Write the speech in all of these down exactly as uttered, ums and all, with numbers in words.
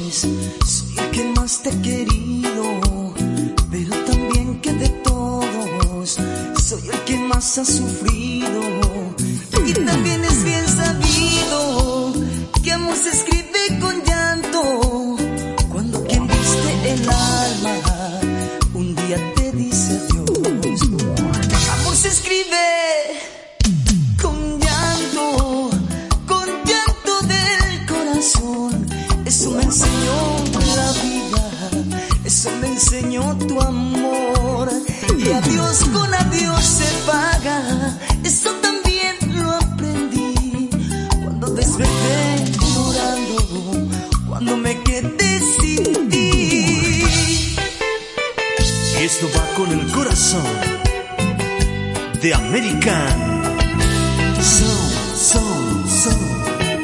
soy el que más te he querido, pero también que de todos soy el que más ha sufrido. Y también es bien sabido que amor se escribe con llanto, cuando quien diste el alma un día te dice adiós. Amor se escribe con llanto, con llanto del corazón. Eso me enseñó la vida, eso me enseñó tu amor. Y adiós con adiós se paga, eso también lo aprendí cuando desperté llorando, cuando me quedé sin ti. Y esto va con el corazón de American Soul, Soul, Soul.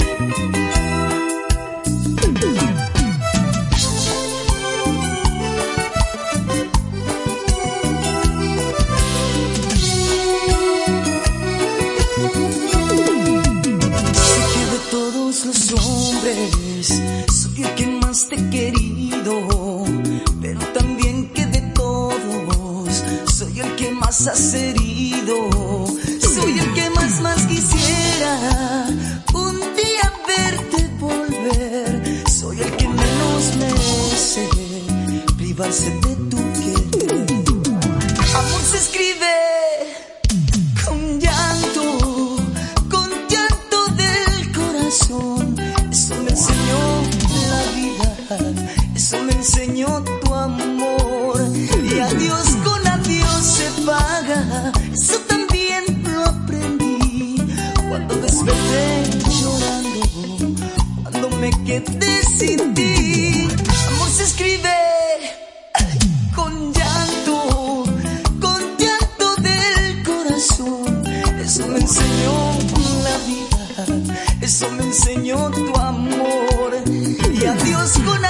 Los hombres, soy el que más te he querido, pero también que de todos soy el que más has herido. Soy el que más más quisiera un día verte volver. Soy el que menos merece privarse de tu querer. Amor se escribe con llanto, con llanto del corazón. Eso me enseñó la vida, eso me enseñó tu amor. Y adiós con adiós se paga, eso también lo aprendí cuando desperté llorando, cuando me quedé sin ti. Amor se escribe con llanto, con llanto del corazón. Eso me enseñó la vida, eso me enseñó tu amor. Y adiós con